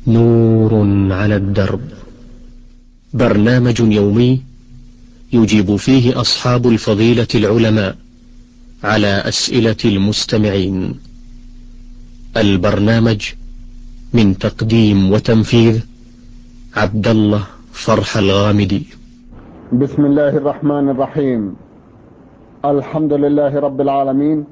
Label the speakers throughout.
Speaker 1: نور على الدرب، برنامج يومي يجيب فيه أصحاب الفضيلة العلماء على أسئلة المستمعين. البرنامج من تقديم وتنفيذ عبد الله فرح الغامدي.
Speaker 2: بسم الله الرحمن الرحيم. الحمد لله رب العالمين،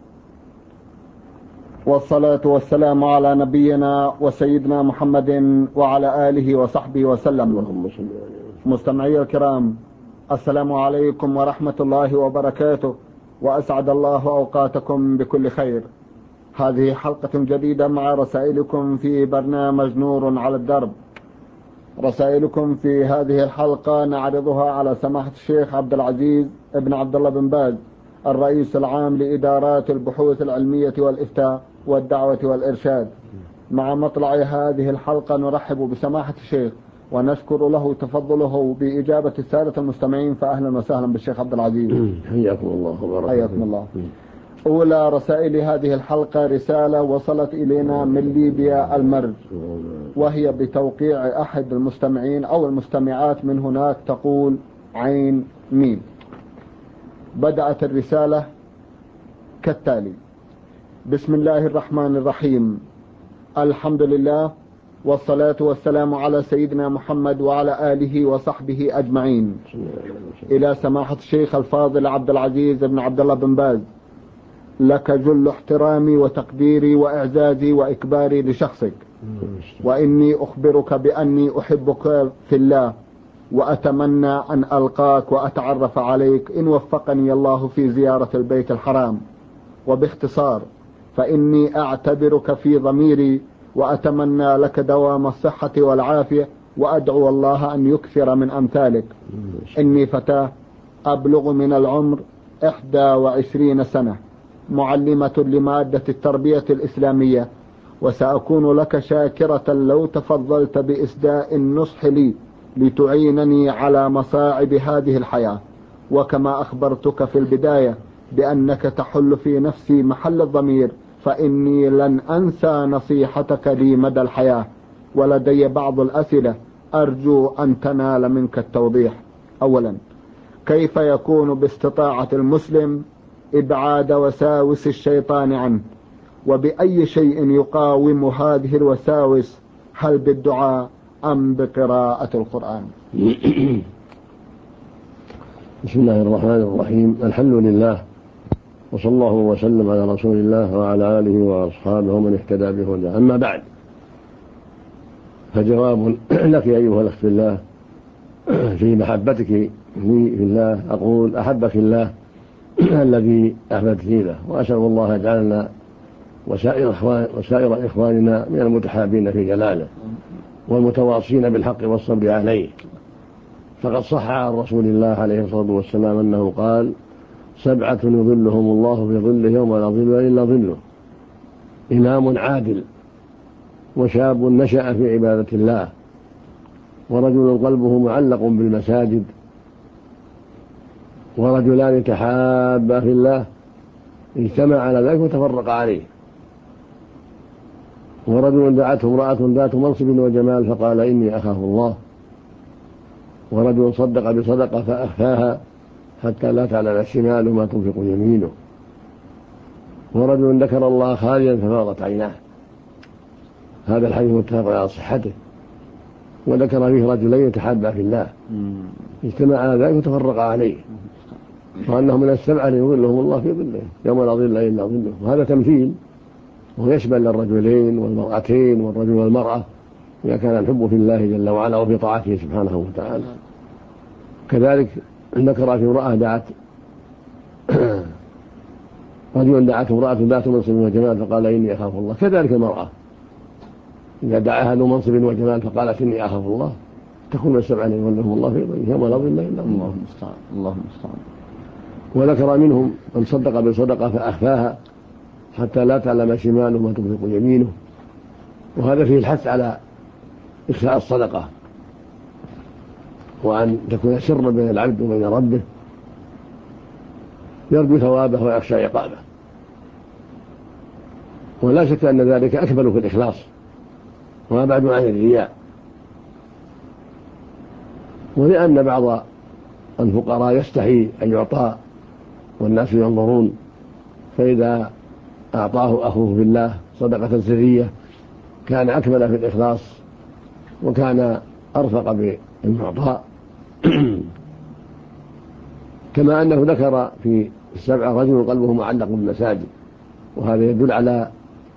Speaker 2: والصلاة والسلام على نبينا وسيدنا محمد وعلى آله وصحبه وسلم. مستمعي الكرام، السلام عليكم ورحمة الله وبركاته، وأسعد الله أوقاتكم بكل خير. هذه حلقة جديدة مع رسائلكم في برنامج نور على الدرب. رسائلكم في هذه الحلقة نعرضها على سماحة الشيخ عبد العزيز ابن عبد الله بن باز، الرئيس العام لإدارات البحوث العلمية والإفتاء والدعوة والإرشاد. مع مطلع هذه الحلقة نرحب بسماحة الشيخ ونشكر له تفضله بإجابة السادة المستمعين، فأهلا وسهلا بالشيخ عبد العزيز.
Speaker 3: حياكم الله وبارك.
Speaker 2: حياكم الله. أولى رسائل هذه الحلقة رسالة وصلت إلينا من ليبيا المرج، وهي بتوقيع أحد المستمعين أو المستمعات من هناك، تقول عين ميم. بدأت الرسالة كالتالي: بسم الله الرحمن الرحيم، الحمد لله والصلاة والسلام على سيدنا محمد وعلى آله وصحبه أجمعين. إلى سماحة الشيخ الفاضل عبد العزيز بن عبد الله بن باز، لك جل احترامي وتقديري وإعزازي وإكباري لشخصك، وإني أخبرك بأني أحبك في الله، وأتمنى أن ألقاك وأتعرف عليك إن وفقني الله في زيارة البيت الحرام. وباختصار فإني أعتبرك في ضميري، وأتمنى لك دوام الصحة والعافية، وأدعو الله أن يكثر من أمثالك. إني فتاة أبلغ من العمر 21 سنة، معلمة لمادة التربية الإسلامية، وسأكون لك شاكرة لو تفضلت بإسداء النصح لي لتعينني على مصاعب هذه الحياة. وكما أخبرتك في البداية بأنك تحل في نفسي محل الضمير، فإني لن أنسى نصيحتك لي مدى الحياة. ولدي بعض الأسئلة أرجو أن تنال منك التوضيح. أولا، كيف يكون باستطاعة المسلم إبعاد وساوس الشيطان عنه؟ وبأي شيء يقاوم هذه الوساوس؟ هل بالدعاء أم بقراءة القرآن؟
Speaker 3: بسم الله الرحمن الرحيم. الحمد لله، وصلى الله وسلم على رسول الله وعلى آله وأصحابه ومن اهتدى بهداه. أما بعد، فجواب لك أيها الأخت في الله في محبتك لي في الله، أقول أحبك الله الذي أحببتني له، وأسأل الله يجعلنا وسائر إخواننا من المتحابين في جلاله والمتواصين بالحق والصبر عليه. فقد صح عن رسول الله عليه الصلاة والسلام أنه قال: 7 يظلهم الله في ظله يوم لا ظل إلا ظله: إمام عادل، وشاب نشأ في عبادة الله، ورجل قلبه معلق بالمساجد، ورجلان تحابا في الله اجتمع على ذلك وتفرق عليه، ورجل دعته امرأة ذات منصب وجمال فقال: إني أخاف الله، ورجل صدق بصدقة فأخفاها حتى لا تعلم الشمال ما تنفق يمينه، ورجل ذكر الله خاليا ففاضت عيناه. هذا الحديث متفق على صحته. وذكر فيه رجلين تحابا في الله اجتمع على ذلك وتفرق عليه، وأنه من 7 يظلهم الله في ظله يوم لا ظل إلا ظله. وهذا تمثيل، وهو يشمل الرجلين والمرأتين والرجل والمرأة إذا كان الحب في الله جل وعلا وفي طاعته سبحانه وتعالى. كذلك ذكر في امرأة رجل دعته امرأة ذات منصب وجمال فقال: إني أخاف الله. كذلك المرأة إذا دعاها ذو منصب وجمال فقالت: إني أخاف الله، تكون من 7 يظلهم الله في ظله يوم لا ظل إلا ظله.
Speaker 2: الله المستعان. الله المستعان.
Speaker 3: وذكر منهم من صدق بصدقة فأخفاها حتى لا تعلم شماله ما تنفق يمينه. وهذا فيه الحث على إخفاء الصدقة، وأن تكون سرا بين العبد وبين ربه، يرجو ثوابه ويخشى عقابه. ولا شك أن ذلك أكمل في الإخلاص، وما بعد عن الرياء. ولأن بعض الفقراء يستحي أن يعطى والناس ينظرون، فإذا أعطاه أخوه بالله صدقة سرية كان أكمل في الإخلاص وكان أرفق بالمعطاء. كما أنه ذكر في 7 رجل قلبه معلق بالمساجد، وهذا يدل على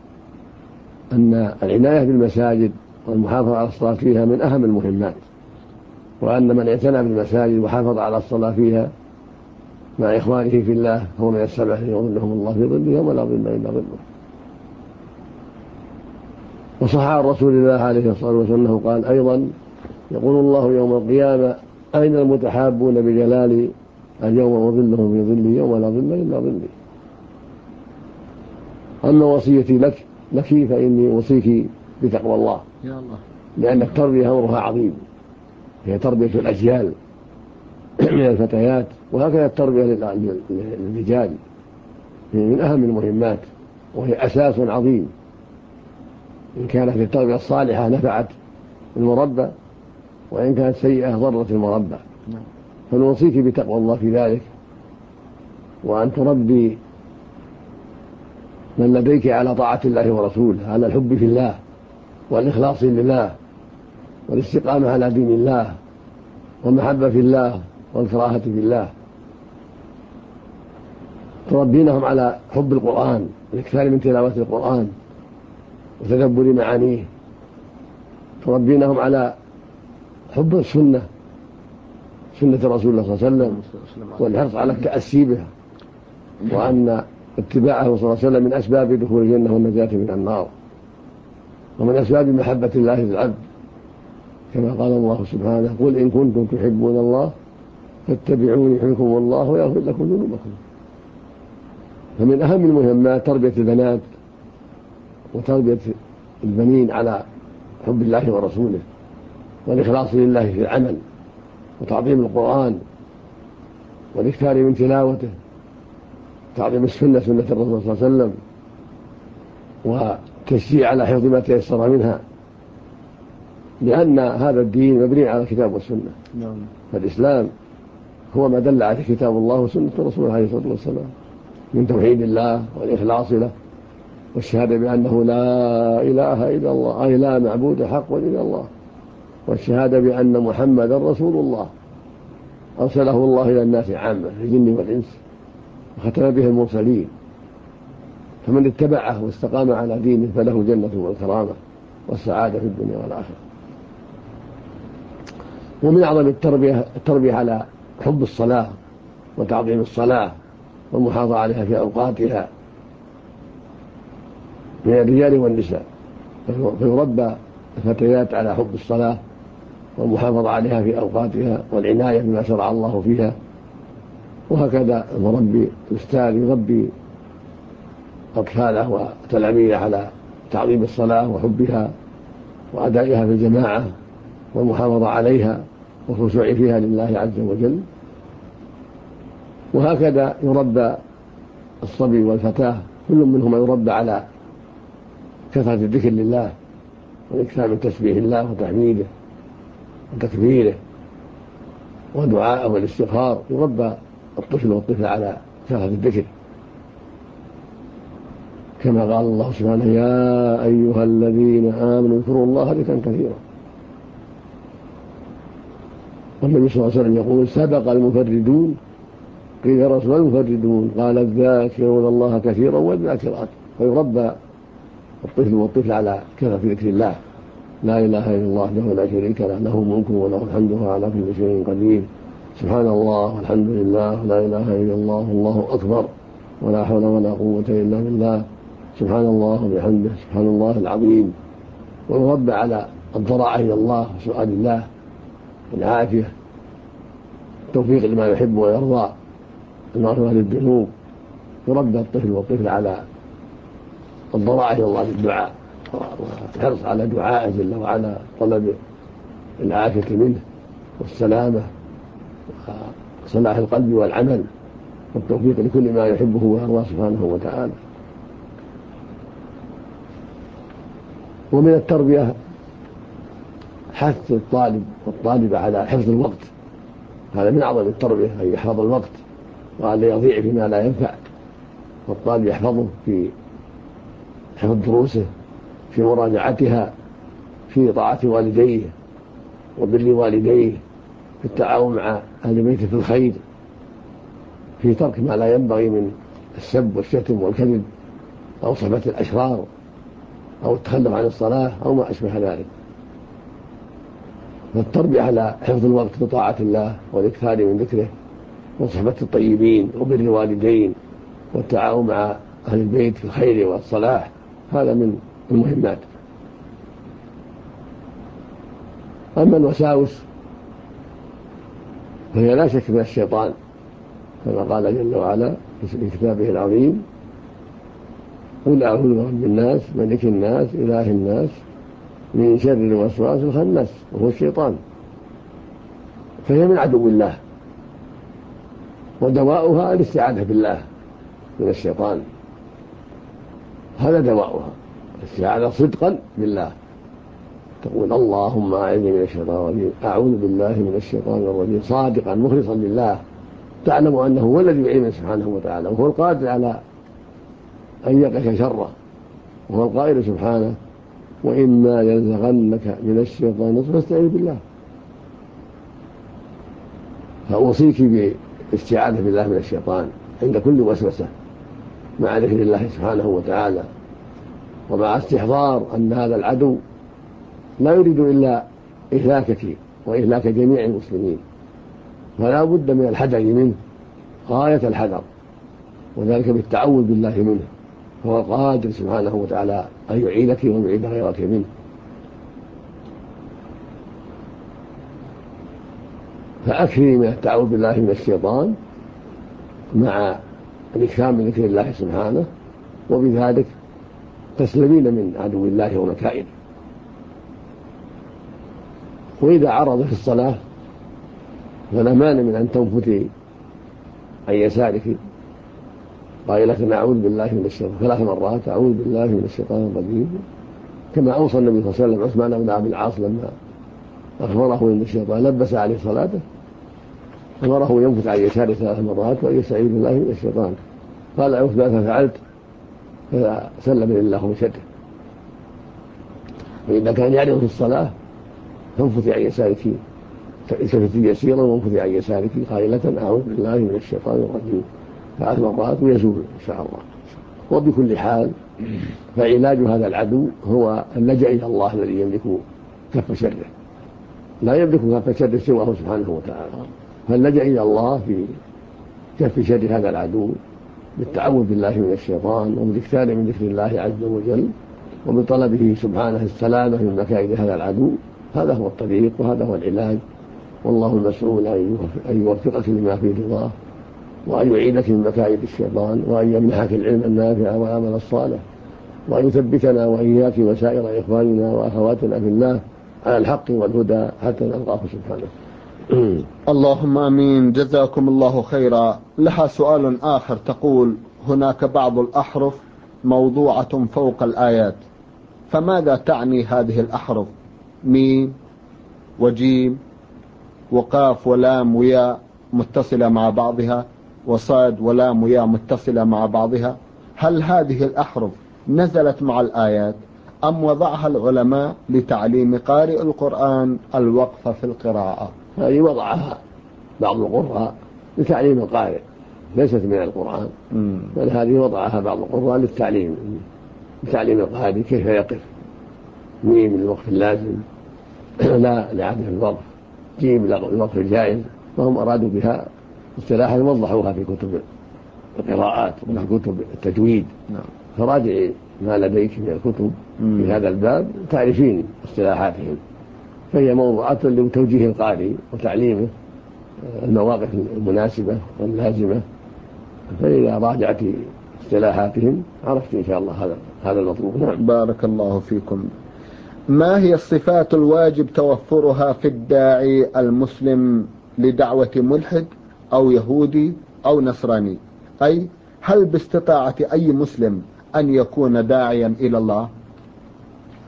Speaker 3: أن العناية بالمساجد والمحافظة على الصلاة فيها من أهم المهمات، وأن من اعتنى بالمساجد وحافظ على الصلاة فيها مع إخوانه في الله هو من 7 يظلهم الله في ظله يوم لا ظل إلا ظله. وصح عن رسول الله عليه الصلاة والسلام أنه قال أيضا: يقول الله يوم القيامة: أين المتحابون بجلالي؟ اليوم أظلهم في ظلي يوم لا ظل إلا ظلي. أما وصيتي لك فإني أوصيك بتقوى الله،
Speaker 2: يا الله،
Speaker 3: لأن التربية أمرها عظيم، هي تربية الأجيال من الفتيات، وهكذا التربية للرجال من أهم المهمات، وهي أساس عظيم. إن كانت التربية الصالحة نفعت المربى، وإن كانت سيئة ضرت المربى. فنوصيك بتقوى الله في ذلك، وأن تربي من لديك على طاعة الله ورسوله، على الحب في الله والإخلاص لله والاستقامة على دين الله والمحبة في الله والكراهة في الله. تربينهم على حب القرآن والإكثار من تلاوة القرآن وتدبر معانيه. تربينهم على حب السنة، سنة رسول الله صلى الله عليه وسلم، والحرص على التأسي بها، وأن اتباعه صلى الله عليه وسلم من أسباب دخول الجنة والنجاة من النار، ومن أسباب محبة الله للعبد، كما قال الله سبحانه: قل إن كنتم تحبون الله فاتبعوني يحببكم الله ويغفر لكم ذنوبكم. فمن أهم المهمات تربية البنات وتربية البنين على حب الله ورسوله والإخلاص لله في العمل وتعظيم القرآن والإكثار من تلاوته، تعظيم السنة، سنة الرسول صلى الله عليه وسلم، والتشجيع على حفظ ما تيسر منها، لأن هذا الدين مبني على الكتاب والسنة. فالإسلام هو ما دل عليه كتاب الله وسنة الرسول عليه الصلاة والسلام من توحيد الله والإخلاص له والشهادة بأنه لا إله إلا الله، أي لا معبود حق إلا الله، والشهادة بأن محمدا رسول الله أرسله الله إلى الناس عامة الجن والإنس وختم به المرسلين. فمن اتبعه واستقام على دينه فله الجنة والكرامة والسعادة في الدنيا والآخرة. ومن أعظم التربية على حب الصلاة وتعظيم الصلاة والمحافظة عليها في أوقاتها من الرجال والنساء، فيربى الفتيات على حب الصلاة والمحافظة عليها في أوقاتها والعناية بما شرع الله فيها. وهكذا المربي الأستاذ يربي أطفاله وتلاميذه على تعظيم الصلاة وحبها وأدائها في الجماعة والمحافظة عليها والخشوع فيها لله عز وجل. وهكذا يربى الصبي والفتاة كل منهما يربى على كثرة الذكر لله والإكثار من تسبيح الله وتحميده وتكبيره ودعاءه والاستغفار. يربى الطفل والطفل على كثرة الذكر، كما قال الله سبحانه: يا أيها الذين آمنوا اذكروا الله ذكرا كثيرا. والنبي صلى الله عليه وسلم يقول: سبق المفردون. قيل: يا رسول الله المفردون؟ قال: الذاكرون الله كثيرا والذاكرات. فيربى الطفل والطفل على كثرة ذكر الله: لا إله إلا الله وحده لا شريك له، له الملك وله الحمد وهو على كل شيء قدير، سبحان الله والحمد لله لا إله إلا الله والله أكبر ولا حول ولا قوة إلا بالله، سبحان الله وبحمده سبحان الله العظيم. ويربى على الضراعة إلى الله وسؤال الله العافية، التوفيق لما يحب ويرضى، المغفرة للذنوب. يربى الطفل والطفل على الضراعة إلى الله بالدعاء والحرص على دعائه جل وعلا، طلب العافية منه والسلامة وصلاح القلب والعمل والتوفيق لكل ما يحبه ويرضاه سبحانه وتعالى. ومن التربية حث الطالب والطالبة على حفظ الوقت، هذا من أعظم التربية أن يحفظ الوقت وأن يضيع فيما لا ينفع، والطالب يحفظه في حفظ دروسه، في مراجعتها، في طاعة والديه وبر والديه، في التعاون مع أهل بيته في الخير، في ترك ما لا ينبغي من السب والشتم والكذب أو صحبة الأشرار أو التخلف عن الصلاة أو ما أشبه ذلك. فالتربية على حفظ الوقت بطاعة الله والإكثار من ذكره وصحبة الطيبين وبر الوالدين والتعاون مع أهل البيت في الخير والصلاح، هذا من المهمات. أما الوساوس فهي لا شك من الشيطان، كما قال جل وعلا في كتابه العظيم: قل أعوذ برب الناس ملك الناس إله الناس من شر الوسواس الخناس وهو الشيطان. فهي من عدو الله، ودواؤها الاستعاذة بالله من الشيطان، هذا دواؤها الاستعاذة صدقا بالله، تقول اللهم أعذني من الشيطان الرجيم، أعوذ بالله من الشيطان الرجيم، صادقا مخلصا لله، تعلم أنه هو الذي يعينه سبحانه وتعالى، وهو القادر على أن يقف شره، وهو القائل سبحانه: وإما ينزغنك من الشيطان فاستعذ بالله. فأوصيك بالاستعاذة بالله من الشيطان عند كل وسوسة، مع ذكر الله سبحانه وتعالى، ومع استحضار أن هذا العدو لا يريد إلا إهلاكك وإهلاك جميع المسلمين، فلا بد من الحذر منه غاية الحذر، وذلك بالتعوذ بالله منه، فهو قادر سبحانه وتعالى أن يعينك ويعيد غيرك منه. فأكثري من التعوذ بالله من الشيطان مع الإكثار من ذكر الله سبحانه، وبذلك تسلمين من عدو الله ومكائده. وإذا عرض في الصلاة فلا مانع من أن تنفتي عن يسارك قائلة: أعوذ بالله من الشيطان 3 مرات، أعوذ بالله من الشيطان الرجيم، كما أوصى النبي صلى الله عليه وسلم عثمان بن أبي العاص لما أخبره أن الشيطان لبس عليه صلاته، أمره ينفت عن يساره 3 مرات ويستعيذ بالله من الشيطان. قال عثمان: ففعلت، فسلم الله من شره. فإذا كان يعرض في الصلاة فانفتي عن يسارك، التفتي يسيرا وانفتي عن يسارك قائلة: أعوذ بالله من الشيطان الرجيم 3 مرات، ويزول إن شاء الله. وبكل حال فعلاج هذا العدو هو اللجأ إلى الله الذي يملك كف شره، لا يملك كف شره سواه سبحانه وتعالى، فاللجأ إلى الله في كف شر هذا العدو بالتعوذ بالله من الشيطان، وبالاكثار من ذكر الله عز وجل، وبطلبه سبحانه السلامة من مكائد هذا العدو. هذا هو الطريق وهذا هو العلاج، والله المسؤول أن يوفقك لما فيه رضاه، وأن يعينك من مكائد الشيطان، وأن يمنحك العلم النافع والعمل الصالح، وأن يثبتنا وإياك وسائر إخواننا وأخواتنا في الله على الحق والهدى حتى نلقاه سبحانه.
Speaker 2: اللهم آمين. جزاكم الله خيرا. لها سؤال آخر تقول: هناك بعض الأحرف موضوعة فوق الآيات، فماذا تعني هذه الأحرف؟ ميم وجيم وقاف ولام وياء متصلة مع بعضها، وصاد ولام وياء متصلة مع بعضها، هل هذه الأحرف نزلت مع الآيات أم وضعها العلماء لتعليم قارئ القرآن الوقف في القراءة؟
Speaker 3: هذه وضعها بعض القراء لتعليم القارئ، ليست من القرآن، بل هذه وضعها بعض القراء للتعليم القارئ كيف يقف. ميم للوقف اللازم لا لعدم الوقف، جيم للوقف الجائز، وهم أرادوا بها اصطلاحا وضحوها في كتب القراءات وفي كتب التجويد. فراجعي ما لديك من الكتب في هذا الباب تعرفين اصطلاحاتهم، فهي موضوعات لتوجيه القارئ وتعليمه المواقف المناسبة واللازمة، فإذا راجعت اصطلاحاتهم عرفت إن شاء الله هذا المطلوب. نعم.
Speaker 2: بارك الله فيكم. ما هي الصفات الواجب توفرها في الداعي المسلم لدعوة ملحد أو يهودي أو نصراني؟ أي هل باستطاعة أي مسلم أن يكون داعيا إلى الله؟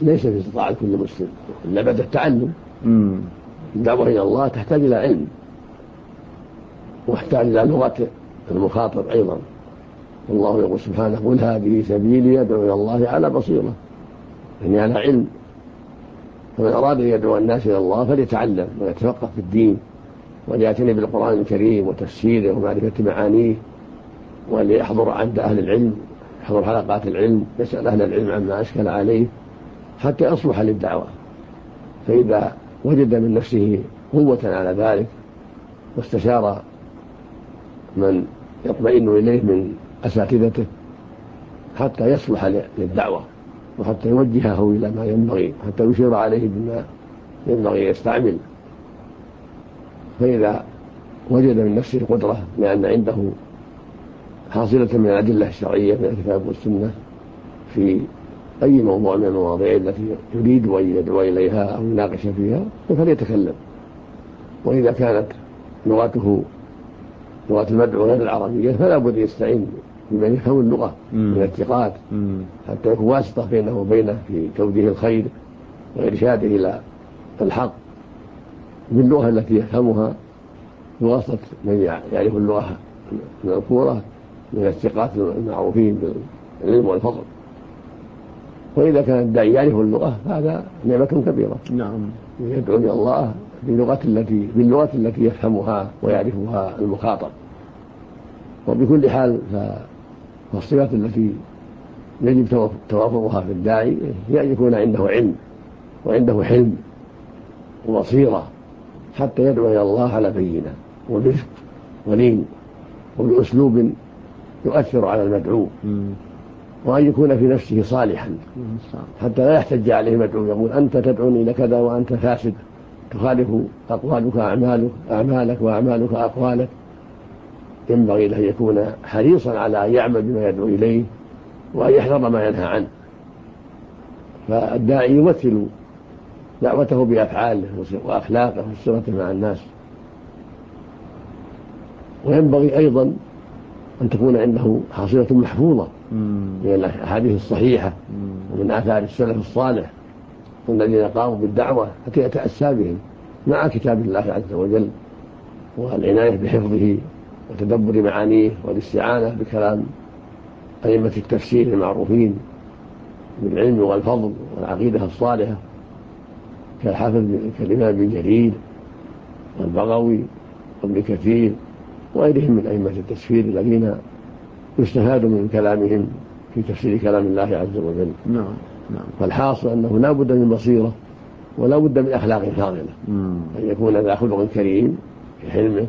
Speaker 3: ليس في استطاعة كل مسلم إلا بعد التعلم. الدعوة إلى الله تحتاج إلى علم واحتاج إلى لغة المخاطب أيضا. الله يقول سبحانه: قل هذه سبيلي أدعو إلى الله على بصيرة، يعني على علم. فمن أراد أن يدعو الناس إلى الله فليتعلم ويتفقه في الدين وليعتني بالقرآن الكريم وتفسيره ومعرفة معانيه، وليحضر عند أهل العلم، يحضر حلقات العلم، يسأل أهل العلم عما أشكل عليه حتى يصلح للدعوة. فإذا وجد من نفسه قوة على ذلك واستشار من يطمئن إليه من أساتذته حتى يصلح للدعوة وحتى يوجهه إلى ما ينبغي، حتى يشير عليه بما ينبغي يستعمل. فإذا وجد من نفسه القدرة لأن عنده حاصلة من الأدلة الشرعية من الكتاب والسنة في أي موضوع من المواضيع التي يريد أن يدعو إليها أو يناقش فيها فليتكلم. وإذا كانت لغة المدعو غير العربية فلا بد يستعين بمن يفهم اللغة من الثقات حتى يكون واسطة بينه وبينه في توجيه الخير وإرشاده إلى الحق باللغة التي يفهمها بواسطة من يعرف اللغة المذكورة من الثقات المعروفين بالعلم والفضل. وإذا كان الداعي يعرف اللغة فهذا نعمة كبيرة.
Speaker 2: نعم.
Speaker 3: يدعو إلى الله باللغة التي يفهمها ويعرفها المخاطب. وبكل حال فالصفات التي يجب توافرها في الداعي هي أن يكون عنده علم وعنده حلم وبصيرة حتى يدعو إلى الله على بينة وبرفق ولين وبأسلوب يؤثر على المدعو، وأن يكون في نفسه صالحا حتى لا يحتج عليه المدعو يقول: أنت تدعوني إلى كذا وأنت فاسد، تخالف أقوالك أعمالك وأعمالك أقوالك. ينبغي له أن يكون حريصا على أن يعمل بما يدعو إليه وأن يحذر ما ينهى عنه. فالداعي يمثل دعوته بأفعاله وأخلاقه وصلته مع الناس. وينبغي أيضا أن تكون عنده حصيلة محفوظة من الأحاديث الصحيحة ومن آثار السلف الصالح والذين قاموا بالدعوة حتى يتأسى بهم مع كتاب الله عز وجل والعناية بحفظه وتدبر معانيه والاستعانة بكلام أئمة التفسير المعروفين بالعلم والفضل والعقيدة الصالحة كالحافظ كالإمام ابن جرير والبغوي وابن كثير وغيرهم من أئمة التفسير الذين يستفاد من كلامهم في تفسير كلام الله عز وجل.
Speaker 2: نعم.
Speaker 3: فالحاصل أنه لا بد من بصيرة ولا بد من أخلاق فاضلة، أن يكون ذا خلق كريم في حلمه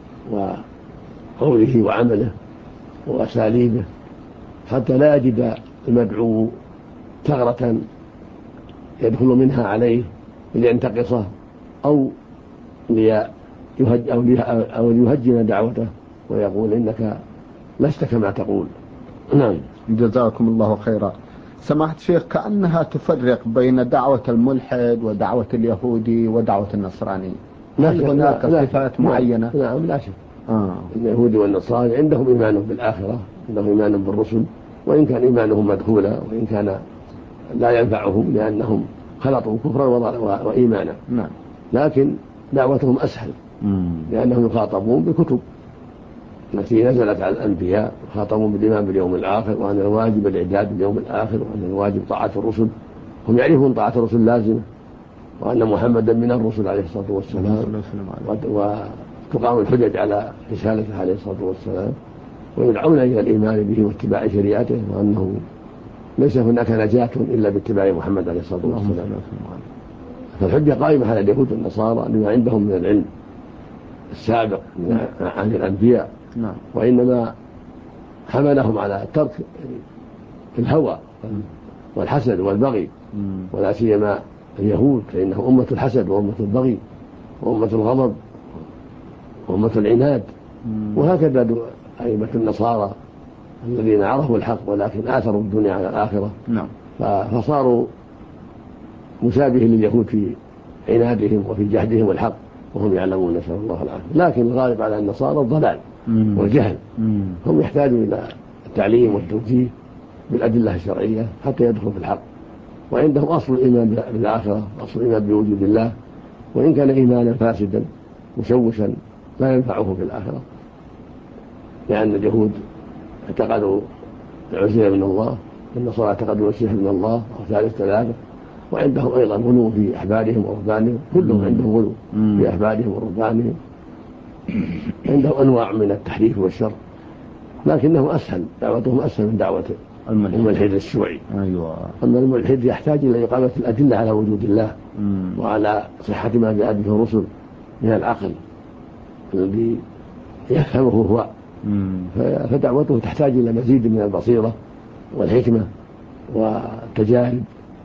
Speaker 3: وقوله وعمله وأساليبه حتى لا يجد المدعو ثغرة يدخل منها عليه لينتقصه أو ليهجم دعوته ويقول: إنك لست كما تقول. نعم.
Speaker 2: جزاكم الله خيرا. سماحة الشيخ، كأنها تفرق بين دعوة الملحد ودعوة اليهودي ودعوة النصراني. هل هناك صفات معينة؟
Speaker 3: نعم لا شك. اليهود والنصارى عندهم إيمان بالآخرة، عندهم إيمان بالرسل، وإن كان إيمانهم مدخولا وإن كان لا ينفعهم لأنهم خلطوا كفرا وإيمانا.
Speaker 2: نعم.
Speaker 3: لكن دعوتهم أسهل لأنهم يخاطبون بكتب التي نزلت على الأنبياء، يخاطبون بالإيمان باليوم الآخر وأن الواجب الإعداد باليوم الآخر وأن الواجب طاعة الرسل. هم يعرفون طاعة الرسل لازمة وأن محمدا من الرسل عليه الصلاة والسلام، وتقام الحجج على رسالته عليه الصلاة والسلام، ويدعون إلى الإيمان به واتباع شريعته وأنه ليس هناك نجاة إلا باتباع محمد عليه الصلاة والسلام. فالحجة قائمة على اليهود والنصارى لما عندهم من العلم السابق عن الأنبياء. وإنما حملهم على ترك الهوى والحسد والبغي، ولا سيما اليهود فإنهم أمة الحسد وأمة البغي وأمة الغضب وأمة العناد. وهكذا أئمة النصارى الذين عرفوا الحق ولكن آثروا الدنيا على الآخرة. فصاروا مشابه لليهود في عنادهم وفي جهدهم الحق وهم يعلمون، نسأل الله العافية. لكن الغالب على النصارى الضلال والجهل. هم يحتاجون إلى التعليم والتوجيه بالأدلة الشرعية حتى يدخلوا في الحق. وعندهم أصل الإيمان بالآخرة، أصل الإيمان بوجود الله، وإن كان إيمانا فاسدا مشوشا لا ينفعه في الآخرة، لأن اليهود اعتقدوا العزيز من الله، النصارى اعتقدوا المسيح من الله أو ثالث ثلاثة، وعندهم أيضا غلو في أحبارهم ورهبانهم، كلهم عندهم غلو في أحبارهم ورهبانهم، عندهم أنواع من التحريف والشر، لكنهم أسهل، دعوتهم أسهل من دعوة الملحد الشيوعي.
Speaker 2: أيوة.
Speaker 3: أما الملحد يحتاج إلى إقامة الأدلة على وجود الله وعلى صحة ما جاء به الرسل من العقل الذي يفهمه هو، فدعوته تحتاج إلى مزيد من البصيرة والحكمة والتجارب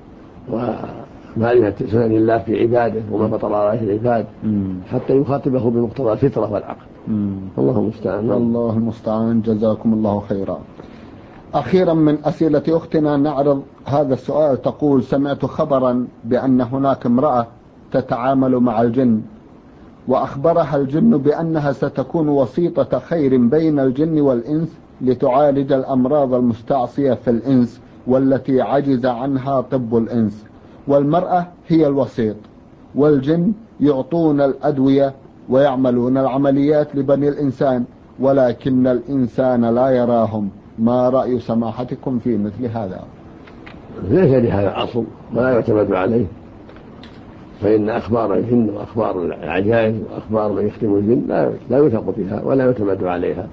Speaker 3: ومعرفة سنن الله في عباده وما فطر عليه العباد حتى يخاطبه بمقتضى الفطرة والعقل. الله المستعان.
Speaker 2: الله المستعان. جزاكم الله خيرا. أخيرا من أسئلة أختنا نعرض هذا السؤال. تقول: سمعت خبرا بأن هناك امرأة تتعامل مع الجن، وأخبرها الجن بأنها ستكون وسيطة خير بين الجن والإنس لتعالج الأمراض المستعصية في الإنس والتي عجز عنها طب الإنس، والمرأة هي الوسيط، والجن يعطون الأدوية ويعملون العمليات لبني الإنسان، ولكن الإنسان لا يراهم. ما رأي سماحتكم في مثل هذا؟
Speaker 3: ليس لهذا أصل ولا يعتمد عليه، فإن أخبار الجن وأخبار العجائز وأخبار من يختم الجن لا يثق بها ولا يعتمد عليها،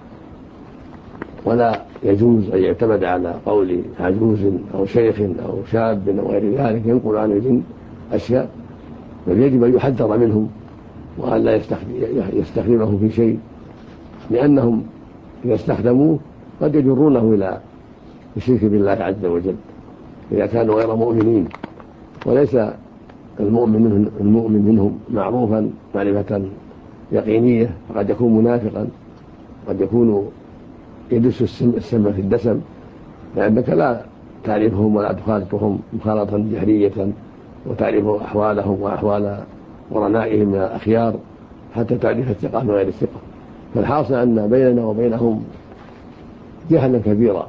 Speaker 3: ولا يجوز أن يعتمد على قول عجوز أو شيخ أو شاب أو غير ذلك ينقل عن الجن أشياء، بل يجب أن يحذر منهم وأن لا يستخدمه في شيء، لأنهم إذا استخدموه قد يجرونه إلى الشرك بالله عز وجل إذا كانوا غير مؤمنين، وليس المؤمن منهم معروفا معرفة يقينية، فقد يكون منافقا، قد يكون يدس السم في الدسم، لأنك لا تعرفهم ولا تخالطهم مخالطة جهرية وتعرف أحوالهم وأحوال قرنائهم من الأخيار حتى تعرف الثقة من غير الثقة. فالحاصل أن بيننا وبينهم جهلا كبيرا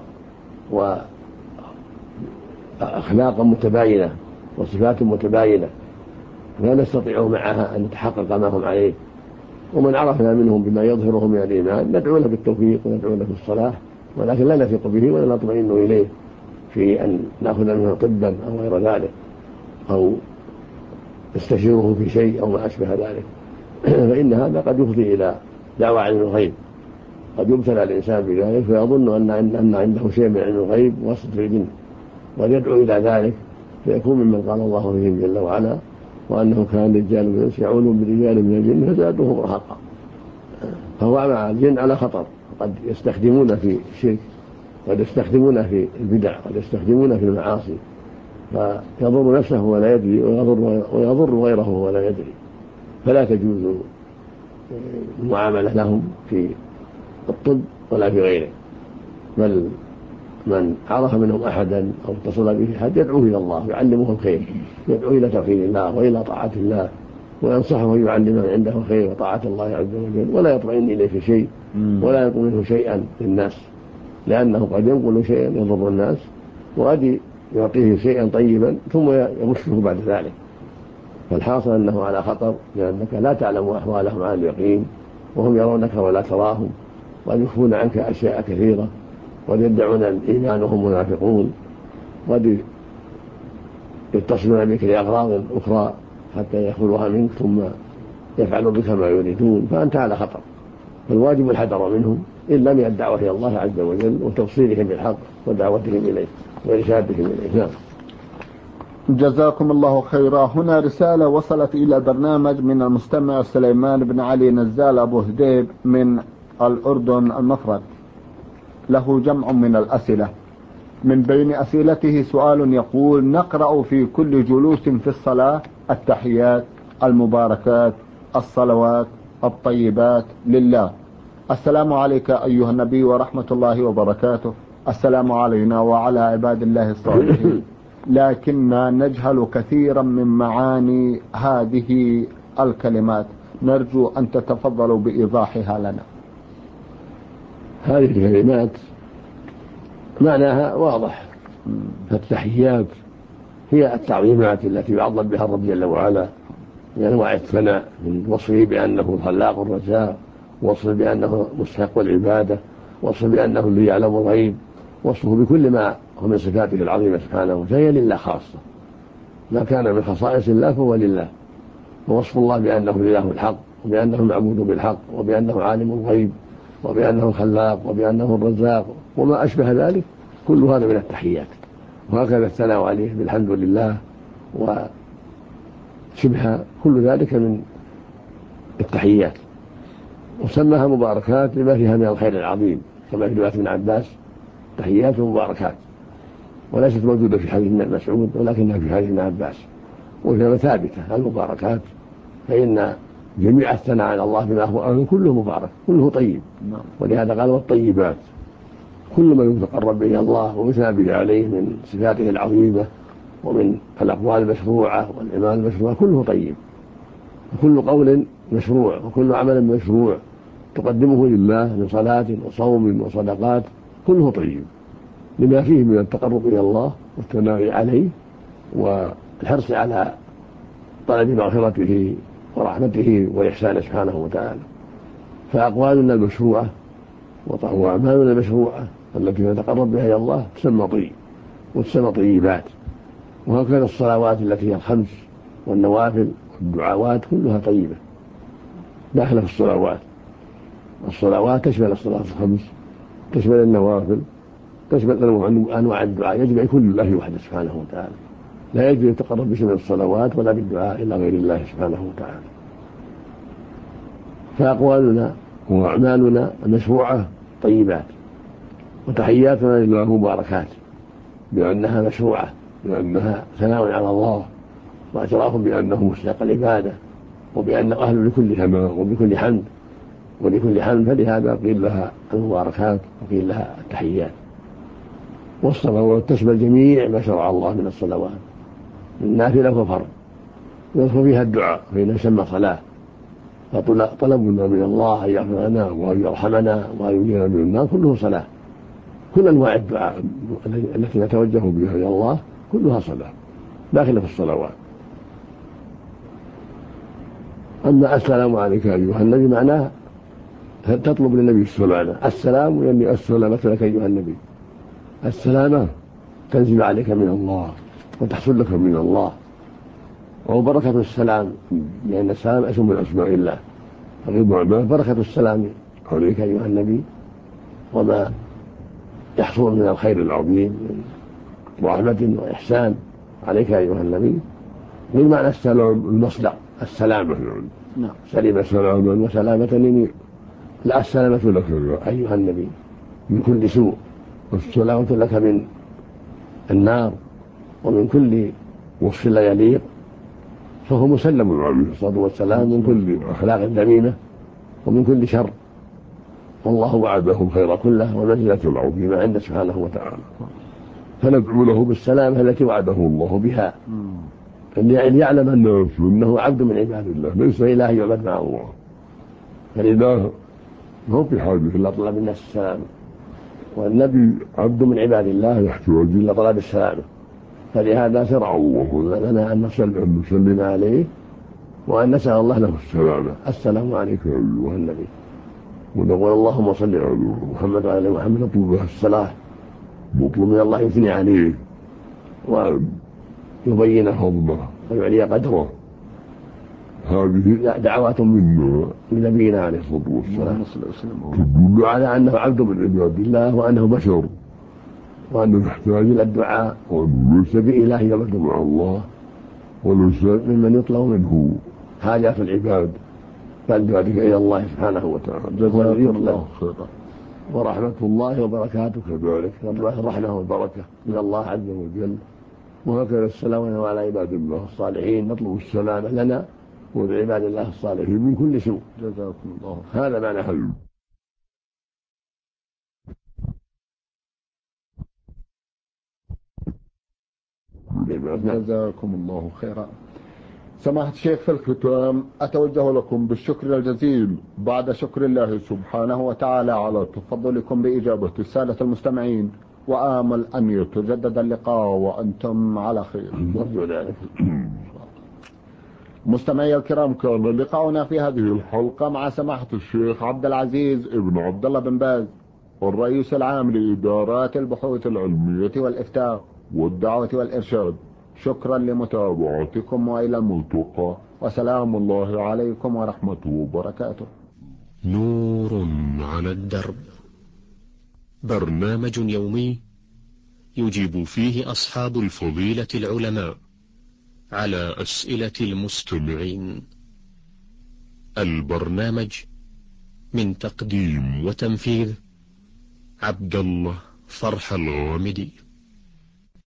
Speaker 3: وأخلاقا متباينة وصفات متباينة لا نستطيع معها أن نتحقق ما هم عليه، ومن عرفنا منهم بما يظهره من الإيمان ندعو له بالتوفيق وندعو له بالصلاح، ولكن لا نثق به ولا نطمئن إليه في أن نأخذ منه طبا أو غير ذلك أو نستشيره في شيء أو ما أشبه ذلك. فإن هذا قد يفضي إلى دعوى علم الغيب، قد يبتلى الإنسان بذلك فيظن أن عنده شيء من علم الغيب وسط الجن، ويدعو إلى ذلك فيكون ممن قال الله فيهم جل وعلا: وأنه كان رجال من الإنس يعوذون برجال من الجن فزادوهم رهقا. فهو مع الجن على خطر، قد يستخدمون في الشرك، قد يستخدمون في البدع، قد يستخدمون في المعاصي، فيضر نفسه ولا يدري ويضر غيره ولا يدري. فلا تجوز المعاملة لهم في الطب ولا في غيره، بل من عرف منهم أحدا أو اتصل به أحد يدعوه إلى الله ويعلمه الخير، يدعو إلى توحيد الله وإلى طاعة الله وينصحه ويعلم من عنده خير وطاعة الله عز وجل، ولا يطمئن إليه في شيء ولا ينقل منه شيئا للناس، لأنه قد ينقل شيئا يضر الناس وقد يعطيه شيئا طيبا ثم يمشه بعد ذلك. فالحاصل أنه على خطر، لأنك لا تعلم أحوالهم على اليقين وهم يرونك ولا تراهم، وقد يخفون عنك أشياء كثيرة، قد يدعون الإيمان وهم منافقون، قد يتصلون بك لأغراض أخرى حتى يأخذوها منك ثم يفعلوا بك ما يريدون، فأنت على خطر. فالواجب الحذر منهم إلا من الدعوة إلى الله عز وجل وتوصيلهم بالحق ودعوتهم إليه وإرشادهم إليه. نعم.
Speaker 2: جزاكم الله خيرا. هنا رسالة وصلت إلى البرنامج من المستمع سليمان بن علي نزال أبو هديب من الأردن المفرد، له جمع من الأسئلة. من بين أسئلته سؤال يقول: نقرأ في كل جلوس في الصلاة التحيات، المباركات، الصلوات، الطيبات لله. السلام عليك أيها النبي ورحمة الله وبركاته. السلام علينا وعلى عباد الله الصالحين. لكننا نجهل كثيرا من معاني هذه الكلمات، نرجو أن تتفضلوا بإيضاحها لنا.
Speaker 3: هذه الكلمات معناها واضح: التحيات هي التعظيمات التي يعظم بها الرب جل وعلا من أنواع الثناء، من وصفه بأنه الخلاق الرزاق، وصفه بأنه مستحق العبادة، وصفه بأنه الذي يعلم الغيب، وصفه بكل ما هو من صفاته العظيمة سبحانه، فهي لله خاصة. ما كان من خصائص الله فهو لله. ووصف الله بأنه الإله الحق، وبأنه المعبود بالحق، وبأنه عالم الغيب، وبأنه الخلاق، وبأنه الرزاق، وما أشبه ذلك، كل هذا من التحيات. وهكذا الثناء عليه بالحمد لله وشبه كل ذلك من التحيات. وسماها مباركات لما فيها من الخير العظيم، كما في رواية ابن عباس تحيات ومباركات، وليست موجودة في حديث ابن مسعود ولكنها في حديث ابن عباس، وهي ثابتة المباركات. فإن جميع الثناء على الله بما هو أهل كله مبارك، كله طيب. ولهذا قال والطيبات، كل ما يتقرب به الله ويثنى به عليه من صفاته العظيمة ومن الأقوال المشروعة والأعمال المشروعة كله طيب. وكل قول مشروع وكل عمل مشروع تقدمه لله من صلاة وصوم وصدقات كله طيب، لما فيه من التقرب إلى الله والثناء عليه والحرص على طلب مغفرته ورحمته وإحسانه سبحانه وتعالى. فأقوالنا المشروعة وأعمالنا المشروعة التي نتقرب بها إلى الله تسمى طيب وتسمى طيبات. وهكذا الصلوات التي هي الخمس والنوافل والدعوات كلها طيبة داخلة في الصلوات. الصلوات تشمل الصلاة الخمس، تشمل النوافل، تشمل أنواع الدعاء، يجب أن يكون لله وحده سبحانه وتعالى، لا يجب أن يتقرب بشيء من الصلوات ولا بالدعاء إلا غير الله سبحانه وتعالى. فأقوالنا وأعمالنا المشروعة طيبات، وتحياتنا لله مباركات، بأنها مشروعة، بأنها ثناء على الله واعتراف بأنه مستحق العبادة، وبأنه أهل لكل ثناء وبكل حمد ولكل حمد، فلهذا قيل لها المباركات وقيل لها التحيات. والصلوات تشمل جميع ما شرع الله من الصلوات من نافلة وفرض، يدخل فيها الدعاء فإن يسمى صلاة، فطلبنا من الله أن يغفر لنا وأن يرحمنا وأن ينجينا من النار كله صلاة. كل أنواع الدعاء التي نتوجه بها إلى الله كلها صلاة داخلة في الصلوات. أما السلام عليك أيها النبي معناه تطلب للنبي السلامة، السلام يعني السلامة لك أيها النبي، السلامة تنزل عليك من الله وتحصل لك من الله. وبركة السلام لأن السلام اسم من أسماء الله، بركة السلام عليك أيها النبي وما يحصل من الخير العظيم من رحمة وإحسان عليك أيها النبي. من معنى السلام المصدر السلامة، يعني سلم سلاما وسلامة يمين، لا السلامة لك أيها النبي من كل سوء، والسلامة لك من النار ومن كل وصف لا يليق، فهو مسلم عليه الصلاة والسلام من كل أخلاق ذميمة ومن كل شر، والله وعده الخير كله والمنزلة العظيمة عنده سبحانه وتعالى. فندعو له بالسلامة التي وعده الله بها، أن يعلم أنه عبد من عباد الله ليس إله يعبد مع الله، فالإله هو في حاجة إلا طلب الناس السلامة، والنبي عبد من عباد الله يحتاج إلى طلب السلامة، فلهذا شرع الله لنا أن نسلم عليه وأن نسأل الله له السلامة. السلام عليكم أيها النبي، ونقول اللهم صل على محمد وعلى محمد، نطلب به الصلاة، نطلب من الله يثني عليه ويبين فضله ويعلي قدره. هذه دعوات من نبينا عليه الصلاة والسلام تدل على أنه عبد من عباد الله وأنه بشر وأنه يحتاج إلى الدعاء، وأنه ليس بإله يعبد مع الله وليس ممن يطلب منه حاجات العباد، بل ذلك إلى الله سبحانه وتعالى. جزاكم الله خيرا. ورحمة الله وبركاته كذلك، الرحمة والبركة من الله عز وجل. وهكذا السلام على عباد الله الصالحين، نطلب السلام لنا ولعباد الله الصالحين من كل سوء.
Speaker 2: جزاكم الله.
Speaker 3: هذا معنى حلو.
Speaker 2: جزاكم الله خيرا. سماحة الشيخ، في الختام أتوجه لكم بالشكر الجزيل بعد شكر الله سبحانه وتعالى على تفضلكم بإجابة السادة المستمعين وآمل أن يتجدد اللقاء وأنتم على خير.
Speaker 3: نرجو ذلك.
Speaker 2: مستمعي الكرام، كان لقاؤنا في هذه الحلقة مع سماحة الشيخ عبد العزيز ابن عبد الله بن باز، والرئيس العام لإدارات البحوث العلمية والإفتاء والدعوة والإرشاد. شكرا لمتابعتكم وإلى الملتقى، وسلام الله عليكم ورحمته وبركاته.
Speaker 1: نور على الدرب، برنامج يومي يجيب فيه أصحاب الفضيلة العلماء على أسئلة المستمعين. البرنامج من تقديم وتنفيذ عبد الله فرح الغامدي.